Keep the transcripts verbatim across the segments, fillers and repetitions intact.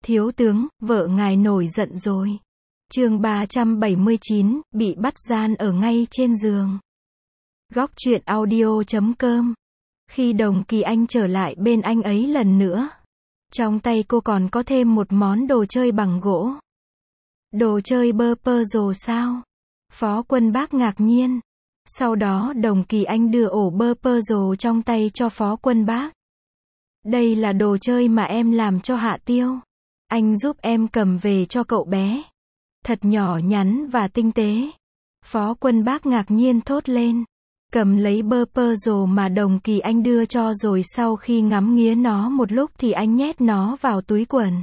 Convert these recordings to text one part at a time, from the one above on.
Thiếu tướng, vợ ngài nổi giận rồi. Chương ba trăm bảy mươi chín, bị bắt gian ở ngay trên giường. Góc truyện audio chấm com. Khi Đồng Kỳ Anh trở lại bên anh ấy lần nữa, trong tay cô còn có thêm một món đồ chơi bằng gỗ. Đồ chơi bơ pơ rồ sao? Phó Quân Bác ngạc nhiên. Sau đó Đồng Kỳ Anh đưa ổ bơ pơ rồ trong tay cho Phó Quân Bác. Đây là đồ chơi mà em làm cho Hạ Tiêu. Anh giúp em cầm về cho cậu bé. Thật nhỏ nhắn và tinh tế. Phó Quân Bác ngạc nhiên thốt lên. Cầm lấy bơ pơ rồ mà Đồng Kỳ Anh đưa cho, rồi sau khi ngắm nghía nó một lúc thì anh nhét nó vào túi quần.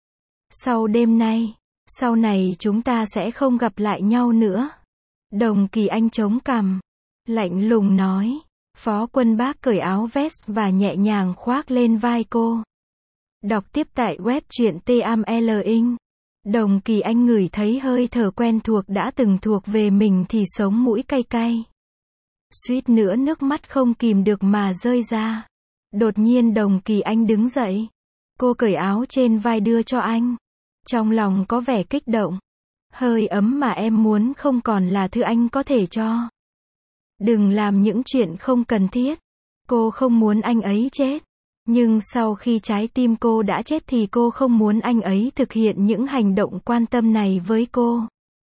Sau đêm nay, sau này chúng ta sẽ không gặp lại nhau nữa. Đồng Kỳ Anh chống cằm, lạnh lùng nói. Phó Quân Bác cởi áo vest và nhẹ nhàng khoác lên vai cô. Đọc tiếp tại web truyện T A M L Inc. Đồng Kỳ Anh ngửi thấy hơi thở quen thuộc đã từng thuộc về mình thì sống mũi cay cay. Suýt nữa nước mắt không kìm được mà rơi ra. Đột nhiên Đồng Kỳ Anh đứng dậy. Cô cởi áo trên vai đưa cho anh. Trong lòng có vẻ kích động. Hơi ấm mà em muốn không còn là thứ anh có thể cho. Đừng làm những chuyện không cần thiết. Cô không muốn anh ấy chết. Nhưng sau khi trái tim cô đã chết thì cô không muốn anh ấy thực hiện những hành động quan tâm này với cô.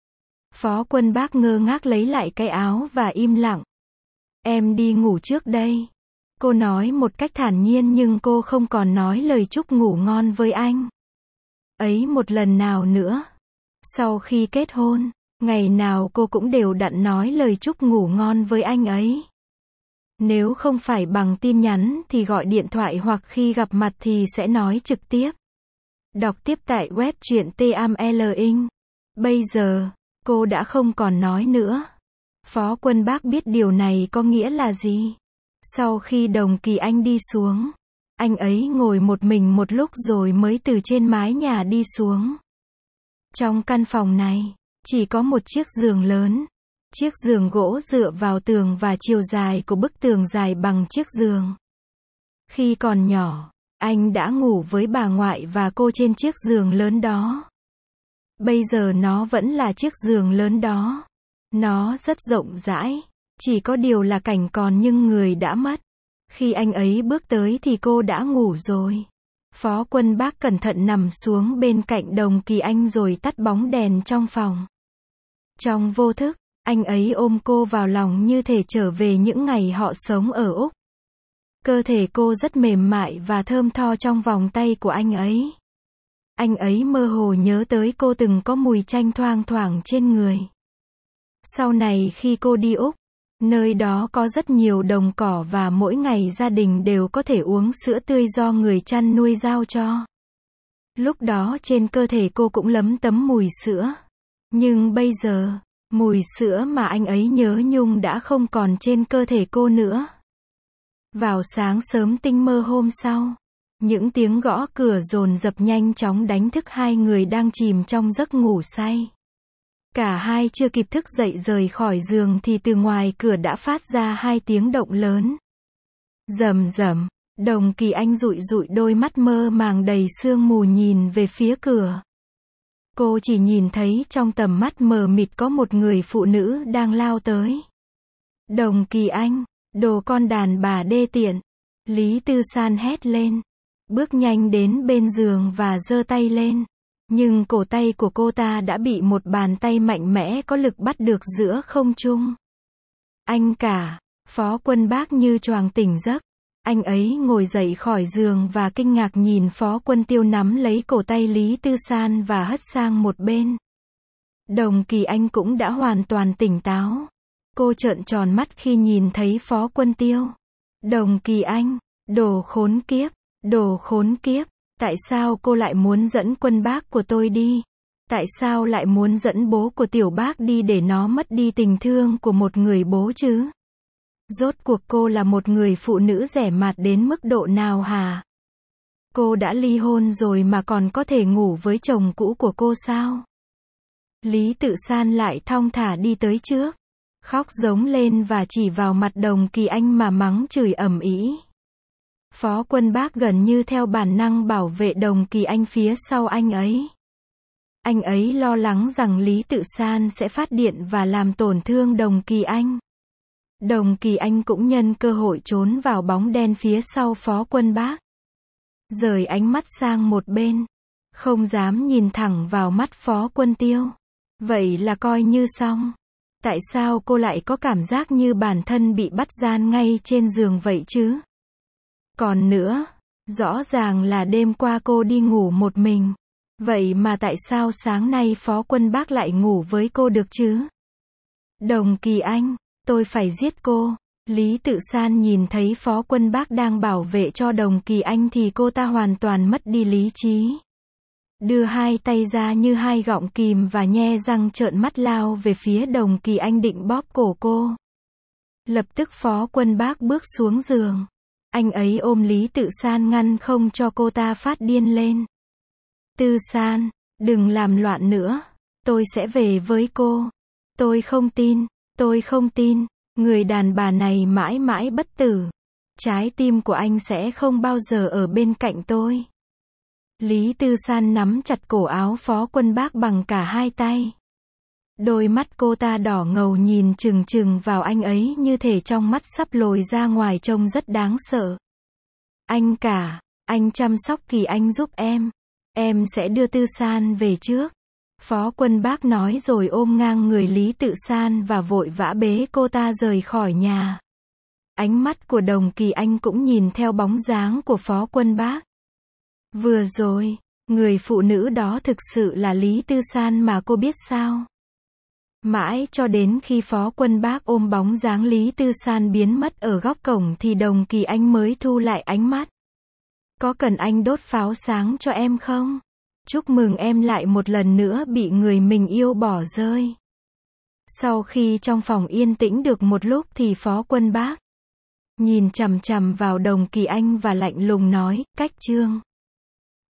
Phó Quân Bác ngơ ngác lấy lại cái áo và im lặng. Em đi ngủ trước đây. Cô nói một cách thản nhiên, nhưng cô không còn nói lời chúc ngủ ngon với anh ấy một lần nào nữa. Sau khi kết hôn, ngày nào cô cũng đều đặn nói lời chúc ngủ ngon với anh ấy. Nếu không phải bằng tin nhắn thì gọi điện thoại, hoặc khi gặp mặt thì sẽ nói trực tiếp. Đọc tiếp tại web truyện T A M L Inc. Bây giờ, cô đã không còn nói nữa. Phó Quân Bác biết điều này có nghĩa là gì. Sau khi Đồng Kỳ Anh đi xuống, anh ấy ngồi một mình một lúc rồi mới từ trên mái nhà đi xuống. Trong căn phòng này, chỉ có một chiếc giường lớn. Chiếc giường gỗ dựa vào tường và chiều dài của bức tường dài bằng chiếc giường. Khi còn nhỏ, anh đã ngủ với bà ngoại và cô trên chiếc giường lớn đó. Bây giờ nó vẫn là chiếc giường lớn đó. Nó rất rộng rãi. Chỉ có điều là cảnh còn nhưng người đã mất. Khi anh ấy bước tới thì cô đã ngủ rồi. Phó Quân Bác cẩn thận nằm xuống bên cạnh Đồng Kỳ Anh rồi tắt bóng đèn trong phòng. Trong vô thức, anh ấy ôm cô vào lòng như thể trở về những ngày họ sống ở Úc. Cơ thể cô rất mềm mại và thơm tho trong vòng tay của anh ấy. Anh ấy mơ hồ nhớ tới cô từng có mùi chanh thoang thoảng trên người. Sau này khi cô đi Úc, nơi đó có rất nhiều đồng cỏ và mỗi ngày gia đình đều có thể uống sữa tươi do người chăn nuôi giao cho. Lúc đó trên cơ thể cô cũng lấm tấm mùi sữa. Nhưng bây giờ, mùi sữa mà anh ấy nhớ nhung đã không còn trên cơ thể cô nữa. Vào sáng sớm tinh mơ hôm sau, những tiếng gõ cửa dồn dập nhanh chóng đánh thức hai người đang chìm trong giấc ngủ say. Cả hai chưa kịp thức dậy rời khỏi giường thì từ ngoài cửa đã phát ra hai tiếng động lớn. Rầm rầm, Đồng Kỳ Anh dụi dụi đôi mắt mơ màng đầy sương mù nhìn về phía cửa. Cô chỉ nhìn thấy trong tầm mắt mờ mịt có một người phụ nữ đang lao tới. Đồng Kỳ Anh, đồ con đàn bà đê tiện. Lý Tư San hét lên. Bước nhanh đến bên giường và giơ tay lên. Nhưng cổ tay của cô ta đã bị một bàn tay mạnh mẽ có lực bắt được giữa không trung. Anh cả, Phó Quân Bác như choàng tỉnh giấc. Anh ấy ngồi dậy khỏi giường và kinh ngạc nhìn Phó Quân Tiêu nắm lấy cổ tay Lý Tư San và hất sang một bên. Đồng Kỳ Anh cũng đã hoàn toàn tỉnh táo. Cô trợn tròn mắt khi nhìn thấy Phó Quân Tiêu. Đồng Kỳ Anh, đồ khốn kiếp, đồ khốn kiếp. Tại sao cô lại muốn dẫn Quân Bác của tôi đi? Tại sao lại muốn dẫn bố của Tiểu Bác đi để nó mất đi tình thương của một người bố chứ? Rốt cuộc cô là một người phụ nữ rẻ mạt đến mức độ nào hả? Cô đã ly hôn rồi mà còn có thể ngủ với chồng cũ của cô sao? Lý Tự San lại thong thả đi tới trước, khóc giống lên và chỉ vào mặt Đồng Kỳ Anh mà mắng chửi ầm ĩ. Phó Quân Bác gần như theo bản năng bảo vệ Đồng Kỳ Anh phía sau anh ấy. Anh ấy lo lắng rằng Lý Tự San sẽ phát điện và làm tổn thương Đồng Kỳ Anh. Đồng Kỳ Anh cũng nhân cơ hội trốn vào bóng đen phía sau Phó Quân Bác. Rời ánh mắt sang một bên. Không dám nhìn thẳng vào mắt Phó Quân Tiêu. Vậy là coi như xong. Tại sao cô lại có cảm giác như bản thân bị bắt gian ngay trên giường vậy chứ? Còn nữa, rõ ràng là đêm qua cô đi ngủ một mình. Vậy mà tại sao sáng nay Phó Quân Bác lại ngủ với cô được chứ? Đồng Kỳ Anh, tôi phải giết cô. Lý Tự San nhìn thấy Phó Quân Bác đang bảo vệ cho Đồng Kỳ Anh thì cô ta hoàn toàn mất đi lý trí. Đưa hai tay ra như hai gọng kìm và nhe răng trợn mắt lao về phía Đồng Kỳ Anh định bóp cổ cô. Lập tức Phó Quân Bác bước xuống giường. Anh ấy ôm Lý Tự San ngăn không cho cô ta phát điên lên. Tư San, đừng làm loạn nữa. Tôi sẽ về với cô. Tôi không tin, tôi không tin. Người đàn bà này mãi mãi bất tử. Trái tim của anh sẽ không bao giờ ở bên cạnh tôi. Lý Tư San nắm chặt cổ áo Phó Quân Bác bằng cả hai tay. Đôi mắt cô ta đỏ ngầu nhìn chừng chừng vào anh ấy như thể trong mắt sắp lồi ra ngoài trông rất đáng sợ. Anh cả, anh chăm sóc Kỳ Anh giúp em. Em sẽ đưa Tư San về trước. Phó Quân Bác nói rồi ôm ngang người Lý Tự San và vội vã bế cô ta rời khỏi nhà. Ánh mắt của Đồng Kỳ Anh cũng nhìn theo bóng dáng của Phó Quân Bác. Vừa rồi, người phụ nữ đó thực sự là Lý Tư San mà cô biết sao? Mãi cho đến khi Phó Quân Bác ôm bóng dáng Lý Tư San biến mất ở góc cổng thì Đồng Kỳ Anh mới thu lại ánh mắt. Có cần anh đốt pháo sáng cho em không? Chúc mừng em lại một lần nữa bị người mình yêu bỏ rơi. Sau khi trong phòng yên tĩnh được một lúc thì Phó Quân Bác nhìn chằm chằm vào Đồng Kỳ Anh và lạnh lùng nói, cách chương.